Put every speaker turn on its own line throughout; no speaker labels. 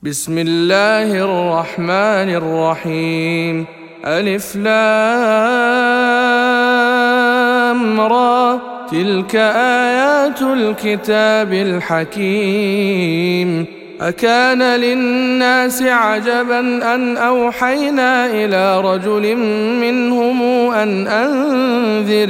بسم الله الرحمن الرحيم. ألف لام را، تلك آيات الكتاب الحكيم. أكان للناس عجبا أن أوحينا إلى رجل منهم أن أنذر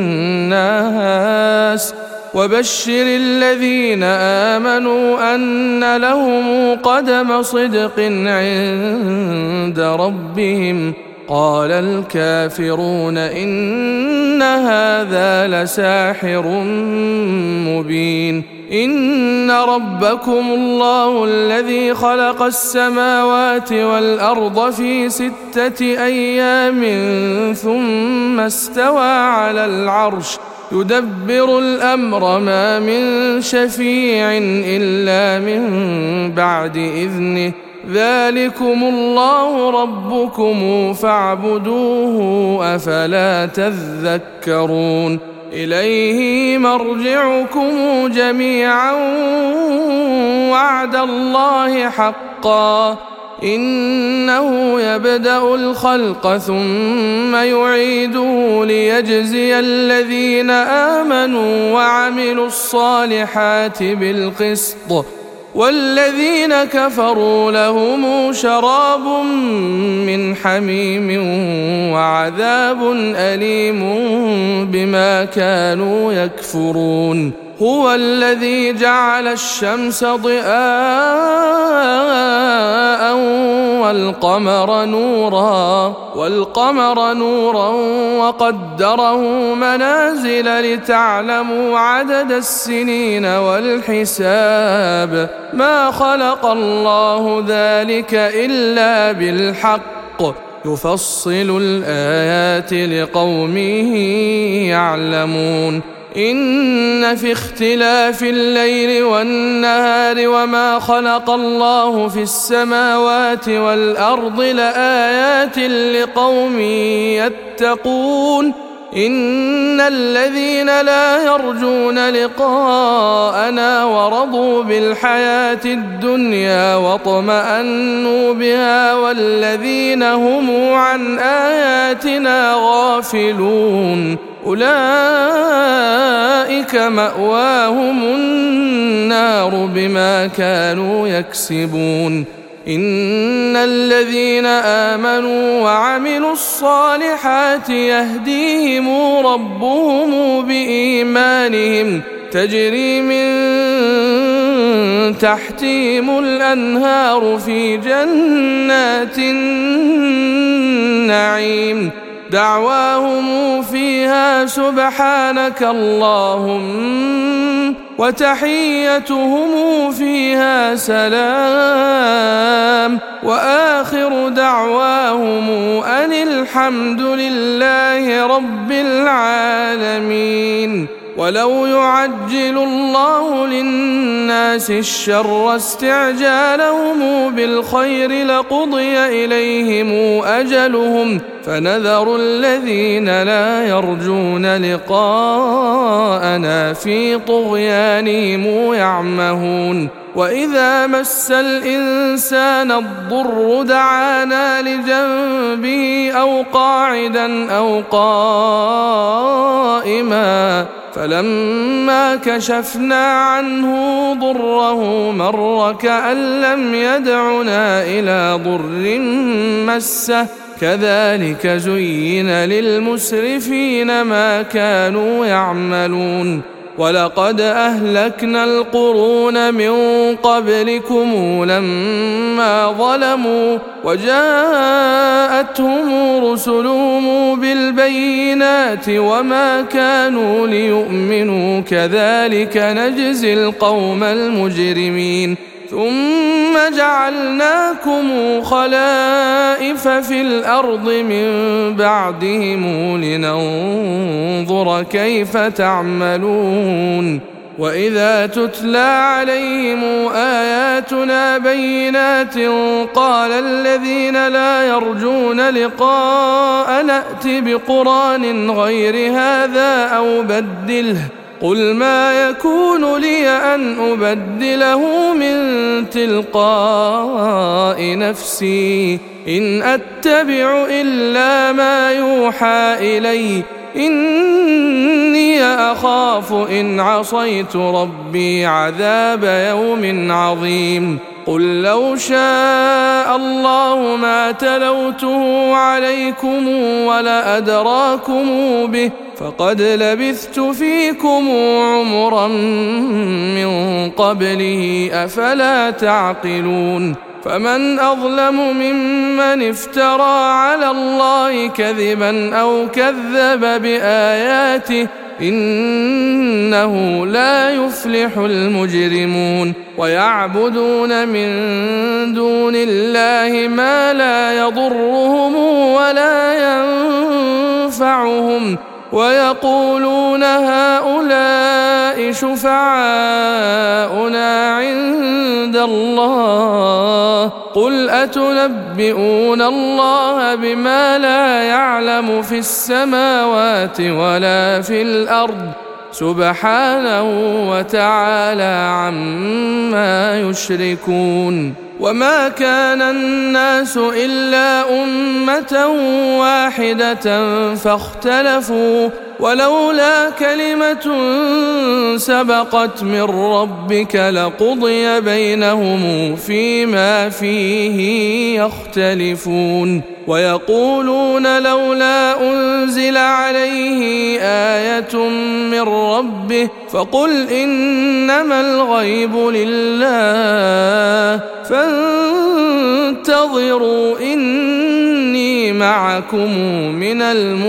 الناس وبشر الذين آمنوا أن لهم قدم صدق عند ربهم. قال الكافرون إن هذا لساحر مبين. إن ربكم الله الذي خلق السماوات والأرض في 6 أيام ثم استوى على العرش يدبر الأمر ما من شفيع إلا من بعد إذنه. ذلكم الله ربكم فاعبدوه أفلا تذكرون. إليه مرجعكم جميعا وعد الله حقا إنه يبدأ الخلق ثم يعيده ليجزي الذين آمنوا وعملوا الصالحات بالقسط والذين كفروا لهم شراب من حميم وعذاب أليم بما كانوا يكفرون. هو الذي جعل الشمس ضياء والقمر نورا وقدره منازل لتعلموا عدد السنين والحساب. ما خلق الله ذلك إلا بالحق يفصل الآيات لقوم يعلمون. إن في اختلاف الليل والنهار وما خلق الله في السماوات والأرض لآيات لقوم يتقون. إن الذين لا يرجون لقاءنا ورضوا بالحياة الدنيا واطمأنوا بها والذين هم عن آياتنا غافلون أولئك مأواهم النار بما كانوا يكسبون. إن الذين آمنوا وعملوا الصالحات يهديهم ربهم بإيمانهم تجري من تحتهم الأنهار في جنات النعيم دعواهم فيها سبحانك اللهم وتحيتهم فيها سلام وآخر دعواهم أن الحمد لله رب العالمين. ولو يعجل الله للناس الشر استعجالهم بالخير لقضي إليهم أجلهم فنذر الذين لا يرجون لقاءنا في طغيانهم يعمهون. وإذا مس الإنسان الضر دعانا لجنبه أو قاعدا أو قائما فلما كشفنا عنه ضره مر كأن لم يدعنا إلى ضر مسه كذلك زين للمسرفين ما كانوا يعملون. ولقد أهلكنا القرون من قبلكم لما ظلموا وجاءتهم رسلهم بالبينات وما كانوا ليؤمنوا كذلك نجزي القوم المجرمين. ثم جعلناكم خلائف في الأرض من بعدهم لننظر كيف تعملون. وإذا تتلى عليهم آياتنا بينات قال الذين لا يرجون لقاء نأت بقرآن غير هذا أو بدله قل ما يكون لي أن أبدله من تلقاء نفسي إن أتبع إلا ما يوحى إلي إني أخاف إن عصيت ربي عذاب يوم عظيم قل لو شاء الله ما تلوته عليكم ولا أدراكم به فقد لبثت فيكم عمرا من قبله أفلا تعقلون فمن أظلم ممن افترى على الله كذبا أو كذب بآياته إنه لا يفلح المجرمون ويعبدون من دون الله ما لا يضرهم ولا ينفعهم ويقولون هؤلاء شفعاؤنا عند الله قل أتنبئون الله بما لا يعلم في السماوات ولا في الأرض سبحانه وتعالى عما يشركون وما كان الناس إلا أمة واحدة فاختلفوا ولولا كلمة سبقت من ربك لقضي بينهم فيما فيه يختلفون ويقولون لولا أنزل عليه آية من ربه فقل إنما الغيب لله فانتظروا إني معكم من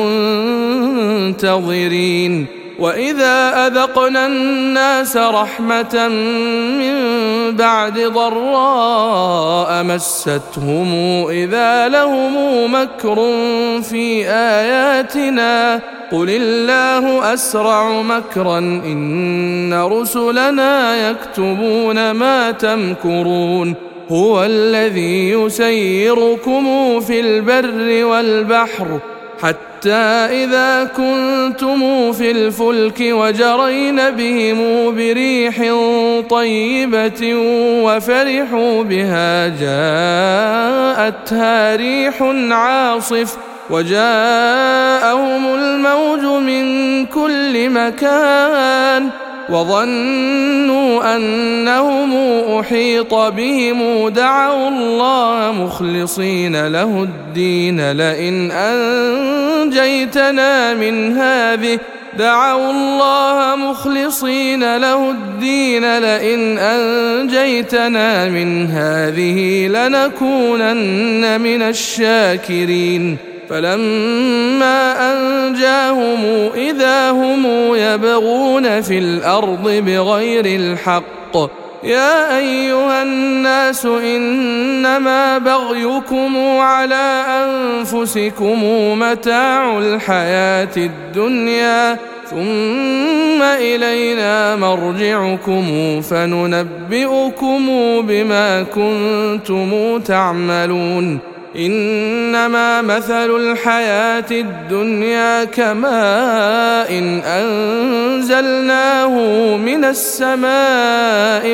المنتظرين وإذا أذقنا الناس رحمة من بعد ضراء مستهم إذا لهم مكر في آياتنا قل الله أسرع مكرا إن رسلنا يكتبون ما تمكرون هو الذي يسيركم في البر والبحر حتى إذا كنتم في الفلك وجرين بهم بريح طيبة وفرحوا بها جاءتها ريح عاصف وجاءهم الموج من كل مكان وظنوا أنهم أحيط بهم دعوا الله مخلصين له الدين لئن أنجيتنا من هذه دعوا الله مخلصين له الدين لئن أنجيتنا من هذه لنكونن من الشاكرين فلما أنجاهم إذا هم يبغون في الأرض بغير الحق يا أيها الناس إنما بغيكم على أنفسكم متاع الحياة الدنيا ثم إلينا مرجعكم فننبئكم بما كنتم تعملون إنما مثل الحياة الدنيا كماء إن أنزلناه من السماء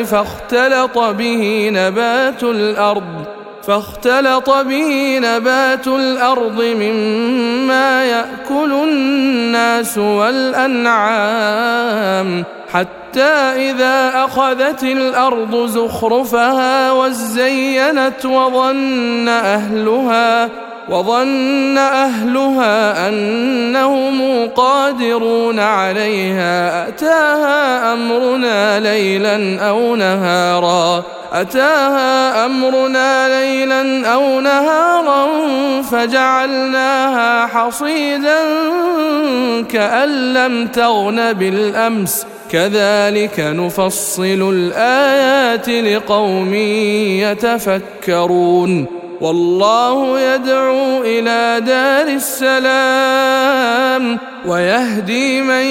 فاختلط به نبات الأرض مما يأكل الناس والأنعام حتى إذا أخذت الأرض زخرفها وزينت وظن أهلها أنهم قادرون عليها أتاها أمرنا ليلا أو نهارا فجعلناها حصيدا كأن لم تغن بالأمس كذلك نفصل الآيات لقوم يتفكرون والله يدعو إلى دار السلام ويهدي من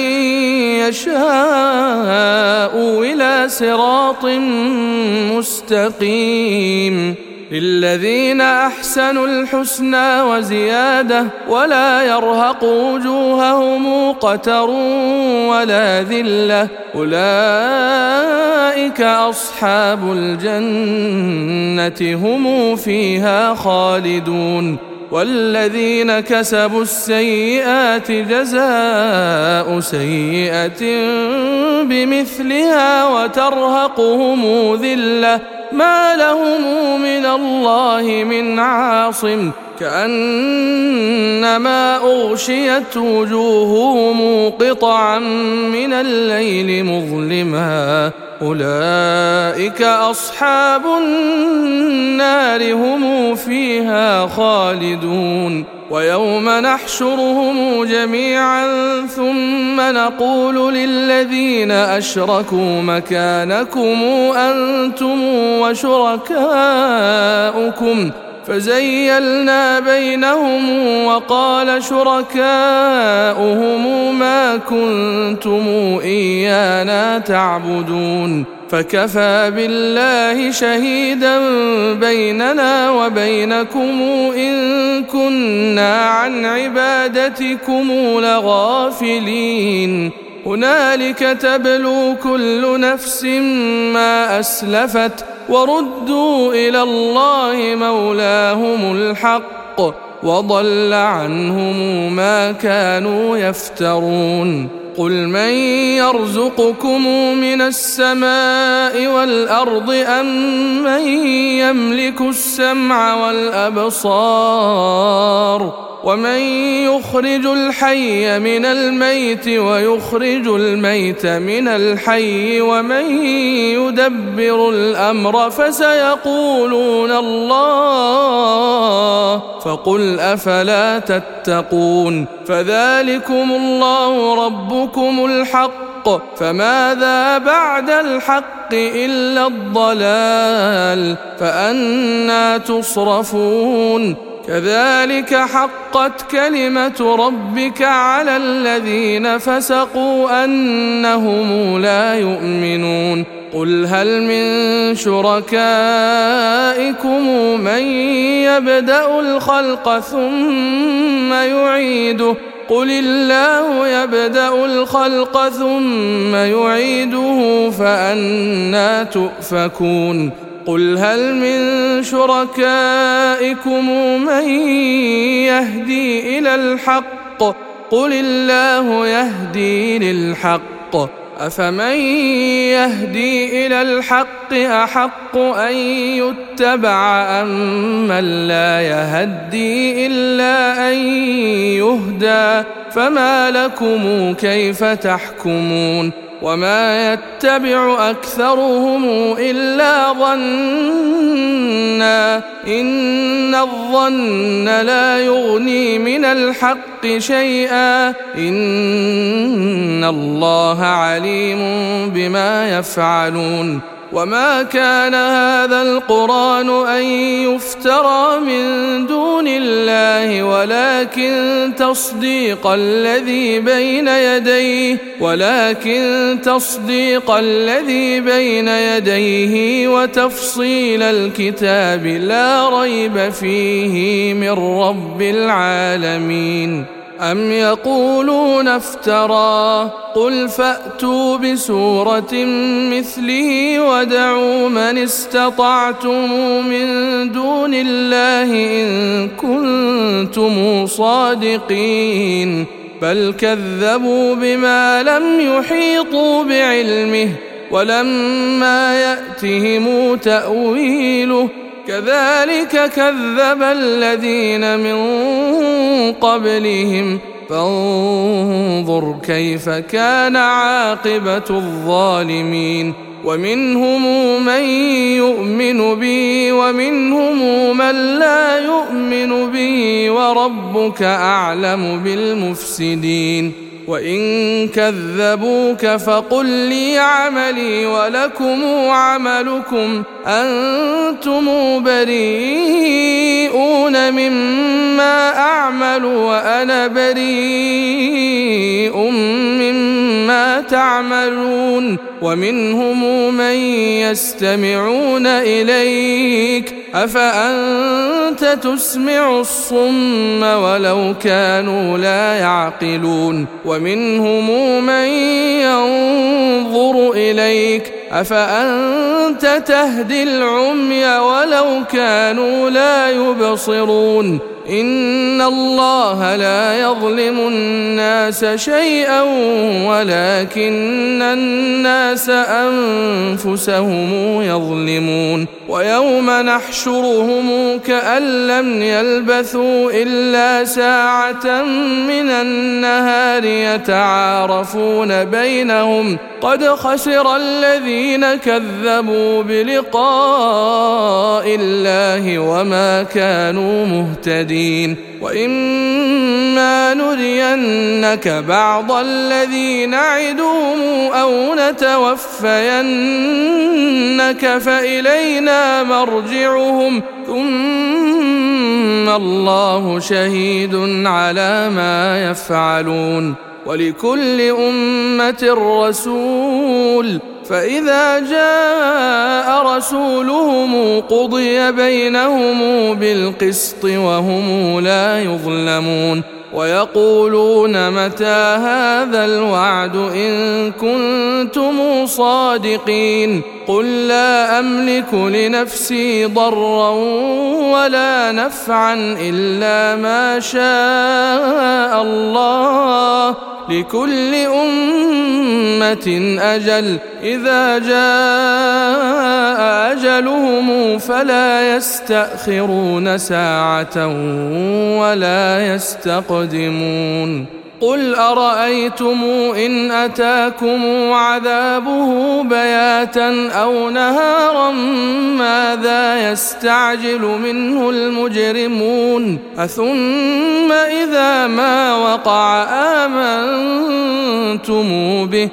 يشاء إلى صراط مستقيم للذين أحسنوا الحسنى وزيادة ولا يرهق وجوههم قتر ولا ذلة أولئك أصحاب الجنة هم فيها خالدون والذين كسبوا السيئات جزاء سيئة بمثلها وترهقهم ذلة ما لهم من الله من عاصم كأنما أغشيت وجوههم قطعا من الليل مظلما أولئك أصحاب النار هم فيها خالدون ويوم نحشرهم جميعا ثم نقول للذين أشركوا مكانكم أنتم وشركاؤكم فزيلنا بينهم وقال شركاؤهم ما كنتم إيانا تعبدون فكفى بالله شهيدا بيننا وبينكم إن كنا عن عبادتكم لغافلين هنالك تبلو كل نفس ما أسلفت وردوا إلى الله مولاهم الحق وضل عنهم ما كانوا يفترون قل من يرزقكم من السماء والأرض أم من يملك السمع والأبصار ومن يخرج الحي من الميت ويخرج الميت من الحي ومن يدبر الأمر فسيقولون الله فقل أفلا تتقون فذلكم الله ربكم الحق فماذا بعد الحق إلا الضلال فأنى تصرفون كذلك حقت كلمة ربك على الذين فسقوا أنهم لا يؤمنون قل هل من شركائكم من يبدأ الخلق ثم يعيده قل الله يبدأ الخلق ثم يعيده فأنى تؤفكون قل هل من شركائكم من يهدي إلى الحق قل الله يهدي للحق أفمن يهدي إلى الحق أحق أن يتبع أم من لا يهدي إلا أن يهدى فما لكم كيف تحكمون وما يتبع أكثرهم إلا ظنا إن الظن لا يغني من الحق شيئا إن الله عليم بما يفعلون وما كان هذا القرآن أن يفترى من دون الله ولكن تصديق الذي بين يديه وتفصيل الكتاب لا ريب فيه من رب العالمين أم يقولون افترى قل فأتوا بسورة مثله ودعوا من استطعتم من دون الله إن كنتم صادقين بل كذبوا بما لم يحيطوا بعلمه ولما يأتهم تأويله كذلك كذب الذين من قبلهم فانظر كيف كان عاقبة الظالمين ومنهم من يؤمن بي ومنهم من لا يؤمن بي وربك أعلم بالمفسدين وإن كذبوك فقل لي عملي ولكم عملكم أنتم بريئون مما أعمل وأنا بريء مما تعملون ومنهم من يستمعون إليك أفأنت تسمع الصم ولو كانوا لا يعقلون ومنهم من ينظر إليك أفأنت تهدي العمي ولو كانوا لا يبصرون إن الله لا يظلم الناس شيئا ولكن الناس أنفسهم يظلمون ويوم نحشرهم كأن لم يلبثوا إلا ساعة من النهار يتعارفون بينهم قد خسر الذين كذبوا بلقاء الله وما كانوا مهتدين وإما نرينك بعض الذي نعدهم أو نتوفينك فإلينا مرجعهم ثم الله شهيد على ما يفعلون ولكل أمة رسول فإذا جاء رسولهم قضي بينهم بالقسط وهم لا يظلمون ويقولون متى هذا الوعد إن كنتم صادقين قل لا أملك لنفسي ضرا ولا نفعا إلا ما شاء الله لكل أمة أجل إذا جاء أجلهم فلا يستأخرون ساعة ولا يستقدمون قل أرأيتم إن أتاكم عذابه بياتا أو نهارا ماذا يستعجل منه المجرمون أثم إذا ما وقع آمنتم به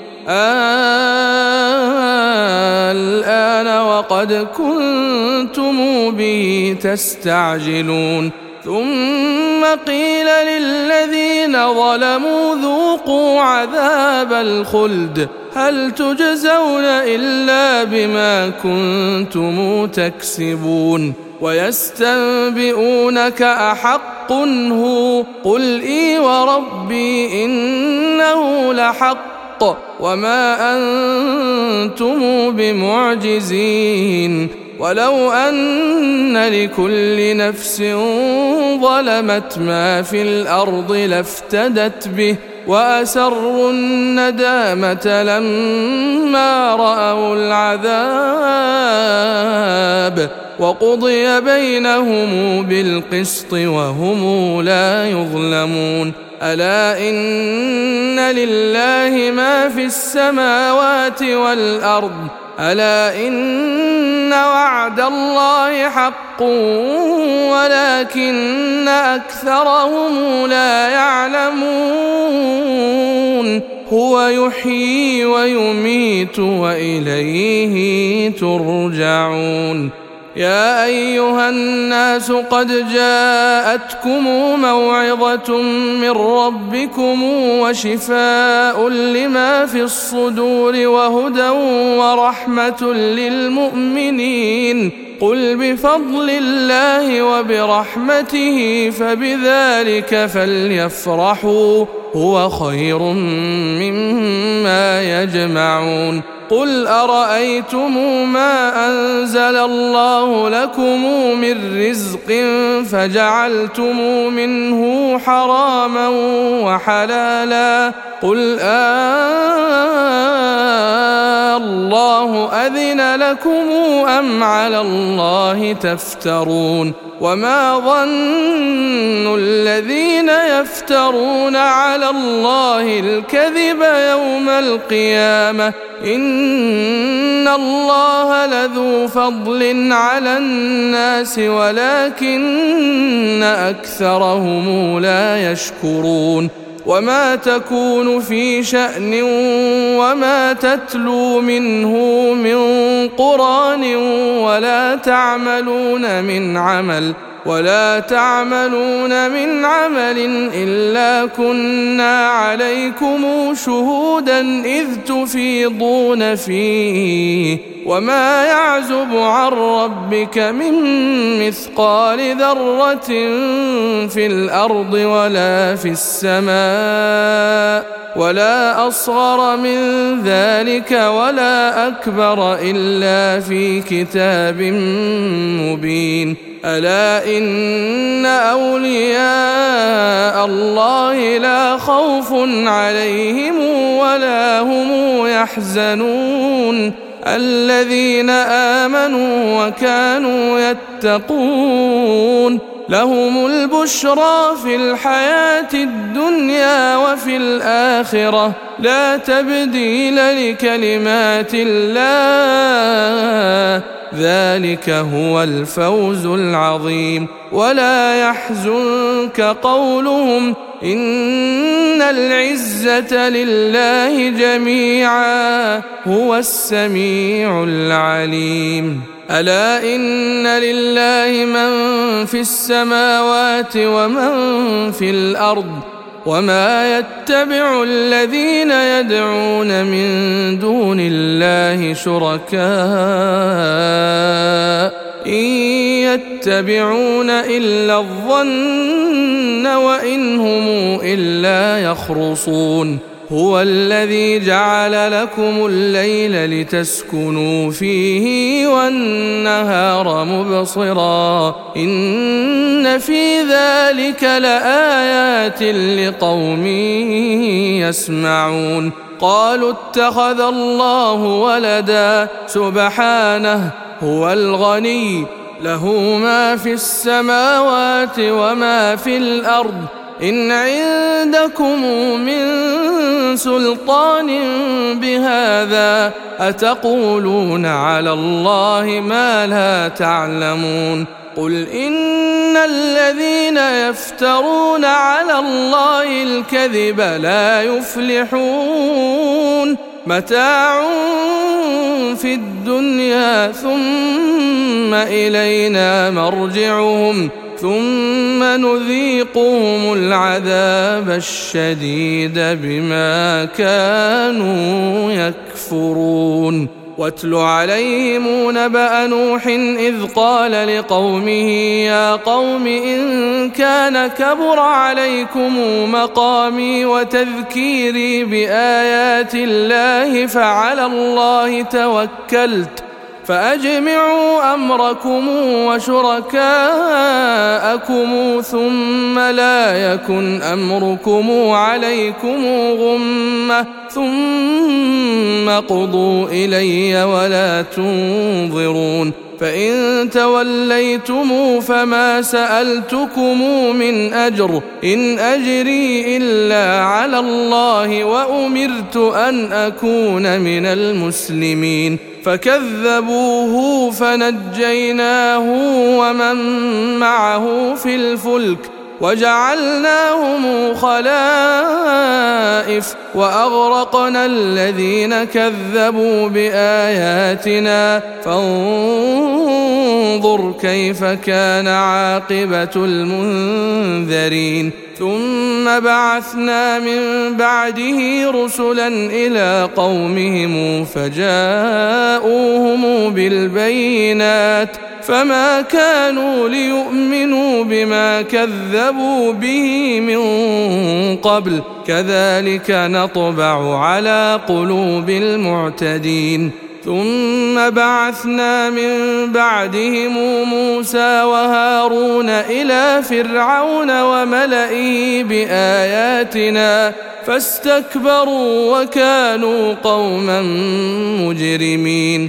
الآن وقد كنتم به تستعجلون ثم قيل للذين ظلموا ذوقوا عذاب الخلد هل تجزون إلا بما كنتم تكسبون ويستنبئونك أحق هو قل إي وربي إنه لحق وما أنتم بمعجزين ولو أن لكل نفس ظلمت ما في الأرض لافتدت به وأسروا الندامة لما رأوا العذاب وقضي بينهم بالقسط وهم لا يظلمون ألا إن لله ما في السماوات والأرض ألا إن وعد الله حق ولكن أكثرهم لا يعلمون هو يحيي ويميت وإليه ترجعون يا أيها الناس قد جاءتكم موعظة من ربكم وشفاء لما في الصدور وهدى ورحمة للمؤمنين قل بفضل الله وبرحمته فبذلك فليفرحوا هو خير مما يجمعون قل أرأيتم ما أنزل الله لكم من رزق فجعلتم منه حراما وحلالا قل الله أذن لكم أم على الله تفترون وما ظن الذين يفترون على الله الكذب يوم القيامة إن الله لذو فضل على الناس ولكن أكثرهم لا يشكرون وما تكون في شأن وما تتلو منه من قرآن ولا تعملون من عمل ولا تعملون من عمل إلا كنا عليكم شهودا إذ تفيضون فيه وما يعزب عن ربك من مثقال ذرة في الأرض ولا في السماء ولا أصغر من ذلك ولا أكبر إلا في كتاب مبين ألا إن أولياء الله لا خوف عليهم ولا هم يحزنون الذين آمنوا وكانوا يتقون لهم البشرى في الحياة الدنيا وفي الآخرة لا تبديل لكلمات الله ذلك هو الفوز العظيم ولا يحزنك قولهم إن العزة لله جميعا هو السميع العليم ألا إن لله من في السماوات ومن في الأرض وما يتبع الذين يدعون من دون الله شركاء إن يتبعون إلا الظن وإن هم إلا يخرصون هو الذي جعل لكم الليل لتسكنوا فيه والنهار مبصرا إن في ذلك لآيات لقوم يسمعون قالوا اتخذ الله ولدا سبحانه هو الغني له ما في السماوات وما في الأرض إن عندكم من سلطان بهذا أتقولون على الله ما لا تعلمون قل إن الذين يفترون على الله الكذب لا يفلحون متاع في الدنيا ثم إلينا مرجعهم ثم نذيقهم العذاب الشديد بما كانوا يكفرون واتل عليهم نبأ نوح إذ قال لقومه يا قوم إن كان كبر عليكم مقامي وتذكيري بآيات الله فعلى الله توكلت فأجمعوا أمركم وشركاءكم ثم لا يكن أمركم عليكم غمة ثم قضوا إلي ولا تنظرون فإن توليتم فما سألتكم من أجر إن أجري إلا على الله وأمرت أن أكون من المسلمين فكذبوه فنجيناه ومن معه في الفلك وجعلناهم خلائف وأغرقنا الذين كذبوا بآياتنا فانظر كيف كان عاقبة المنذرين ثم بعثنا من بعده رسلا إلى قومهم فجاءوهم بالبينات فما كانوا ليؤمنوا بما كذبوا به من قبل كذلك نطبع على قلوب المعتدين ثم بعثنا من بعدهم موسى وهارون إلى فرعون وملئه بآياتنا فاستكبروا وكانوا قوما مجرمين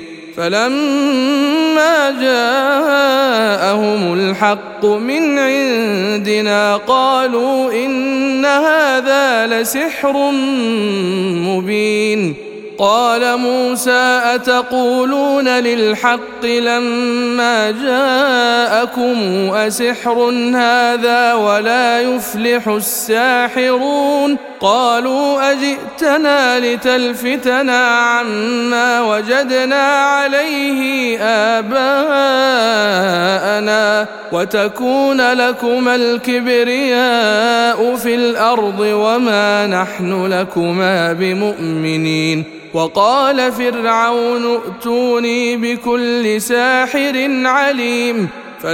فلما جاءهم الحق من عندنا قالوا إن هذا لسحر مبين قال موسى أتقولون للحق لما جاءكم أسحر هذا ولا يفلح الساحرون قالوا أجئتنا لتلفتنا عما وجدنا عليه آباءنا وتكون لكما الكبرياء في الأرض وما نحن لكما بمؤمنين وقال فرعون ائتوني بكل ساحر عليم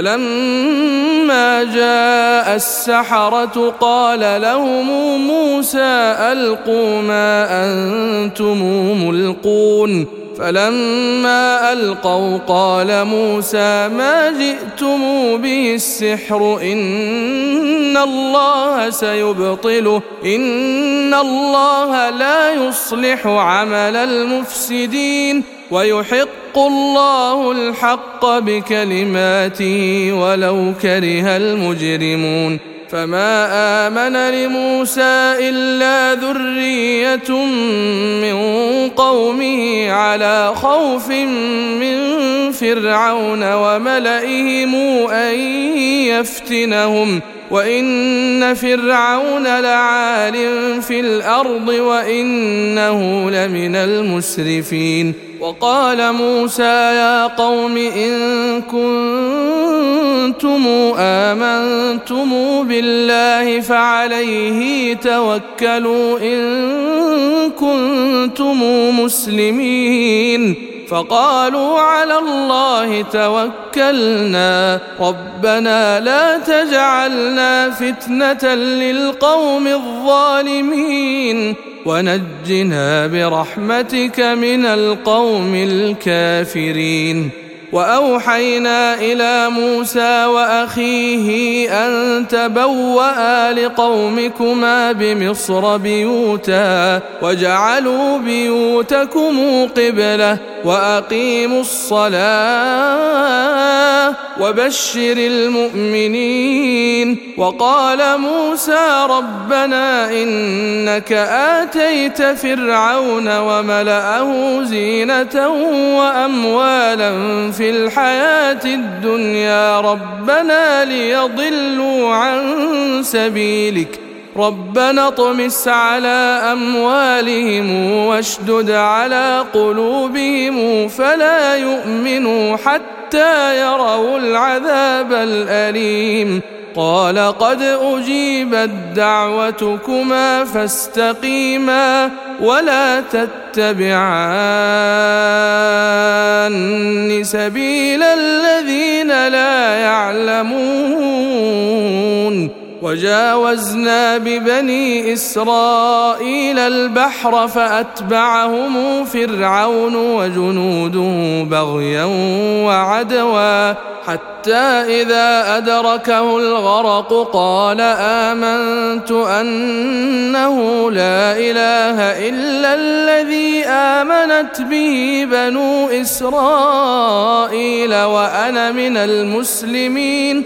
فلما جاء السحرة قال لهم موسى ألقوا ما أنتم ملقون فلما ألقوا قال موسى ما جئتم به السحر إن الله سيبطله إن الله لا يصلح عمل المفسدين ويحق الله الحق بكلماته ولو كره المجرمون فما آمن لموسى إلا ذرية من قومه على خوف من فرعون وملئهم أن يفتنهم وإن فرعون لعال في الأرض وإنه لمن المسرفين وقال موسى يا قوم إن كنتم آمنتم بالله فعليه توكلوا إن كنتم مسلمين فقالوا على الله توكلنا ربنا لا تجعلنا فتنة للقوم الظالمين ونجنا برحمتك من القوم الكافرين وأوحينا إلى موسى وأخيه أن تبوأ لقومكما بمصر بيوتا واجعلوا بيوتكم قبلة وأقيموا الصلاة وبشر المؤمنين وقال موسى ربنا إنك آتيت فرعون وملأه زينة وأموالا في الحياة الدنيا ربنا ليضلوا عن سبيلك ربنا اطمس على أموالهم واشدد على قلوبهم فلا يؤمنوا حتى يروا العذاب الأليم قال قد أجيبت دعوتكما فاستقيما ولا تتبعان سبيل الذين لا يعلمون وجاوزنا ببني إسرائيل البحر فأتبعهم فرعون وجنوده بغيا وعدوا حتى إذا أدركه الغرق قال آمنت أنه لا إله إلا الذي آمنت به بنو إسرائيل وأنا من المسلمين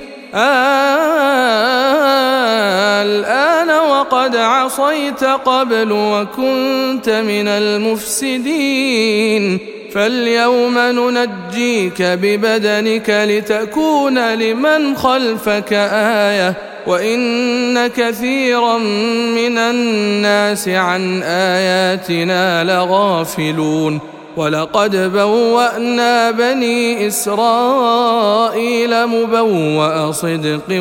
الآن وقد عصيت قبل وكنت من المفسدين فاليوم ننجيك ببدنك لتكون لمن خلفك آية وإن كثيرا من الناس عن آياتنا لغافلون ولقد بوأنا بني إسرائيل مبوأ صدق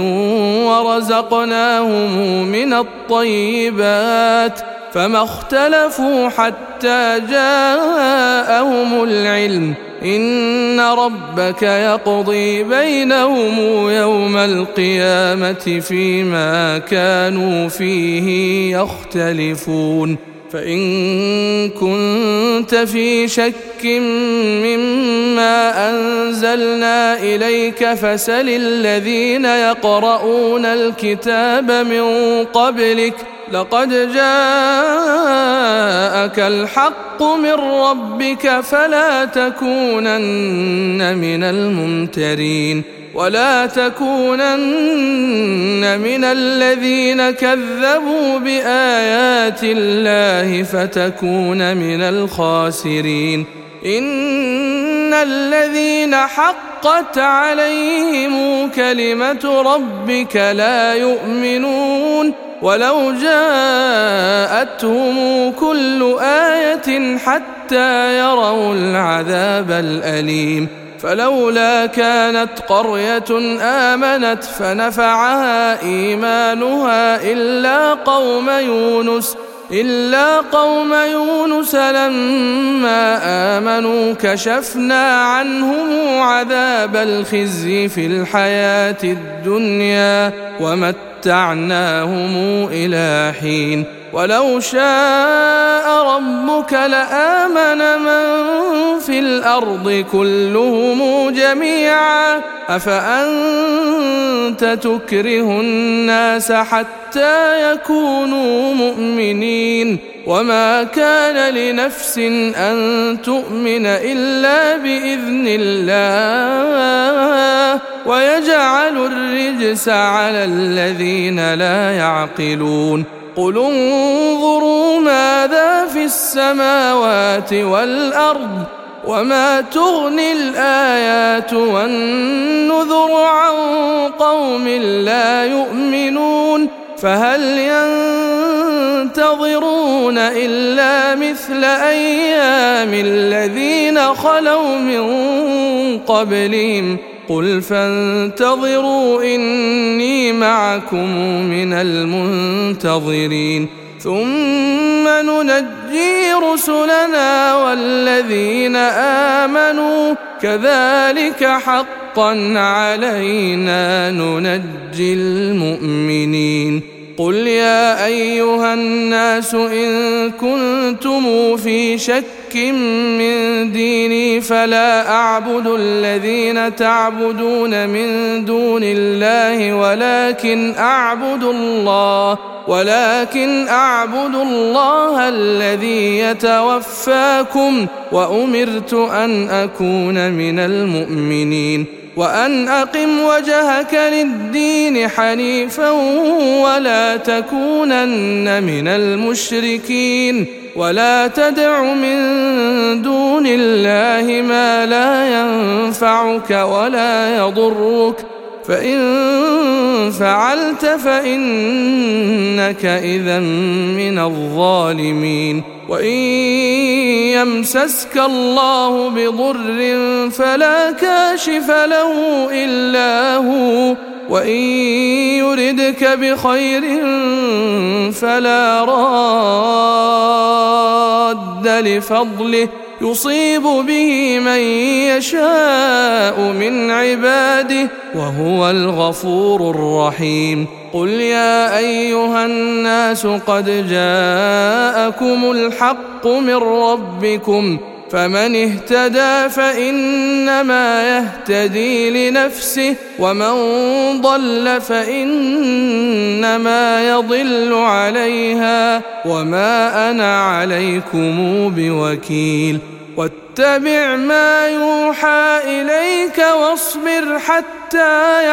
ورزقناهم من الطيبات فما اختلفوا حتى جاءهم العلم إن ربك يقضي بينهم يوم القيامة فيما كانوا فيه يختلفون فإن كنت في شك مما أنزلنا إليك فسل الذين يقرؤون الكتاب من قبلك لقد جاءك الحق من ربك فلا تكونن من الممترين ولا تكونن من الذين كذبوا بآيات الله فتكون من الخاسرين. إن الذين حقت عليهم كلمة ربك لا يؤمنون ولو جاءتهم كل آية حتى يروا العذاب الأليم. فلولا كانت قرية آمنت فنفعها إيمانها إلا قوم يونس لما آمنوا كشفنا عنهم عذاب الخزي في الحياة الدنيا ومتعناهم إلى حين. ولو شاء ربك لآمن من في الأرض كلهم جميعا أفأنت تكره الناس حتى يكونوا مؤمنين وما كان لنفس أن تؤمن إلا بإذن الله ويجعل الرجس على الذين لا يعقلون. قل انظروا ماذا في السماوات والأرض وما تغني الآيات والنذر عن قوم لا يؤمنون فهل ينتظرون إلا مثل أيام الذين خلوا من قبلهم قل فانتظروا إني معكم من المنتظرين ثم ننجي رسلنا والذين آمنوا كذلك حقا علينا ننجي المؤمنين. قل يا أيها الناس إن كنتم في شك من ديني فلا أعبد الذين تعبدون من دون الله ولكن أعبد الله الذي يتوفاكم وأمرت أن أكون من المؤمنين وأن أقم وجهك للدين حنيفا ولا تكونن من المشركين ولا تدع من دون الله ما لا ينفعك ولا يضرك فإن فعلت فإنك إذا من الظالمين. وإن يمسسك الله بضر فلا كاشف له إلا هو وإن يردك بخير فلا راد لفضله يصيب به من يشاء من عباده وهو الغفور الرحيم. قل يا أيها الناس قد جاءكم الحق من ربكم فمن اهتدى فإنما يهتدي لنفسه ومن ضل فإنما يضل عليها وما أنا عليكم بوكيل. واتبع ما يوحى إليك واصبر حتى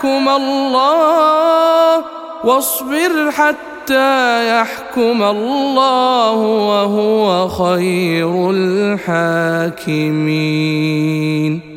يحكم الله وهو خير الحاكمين.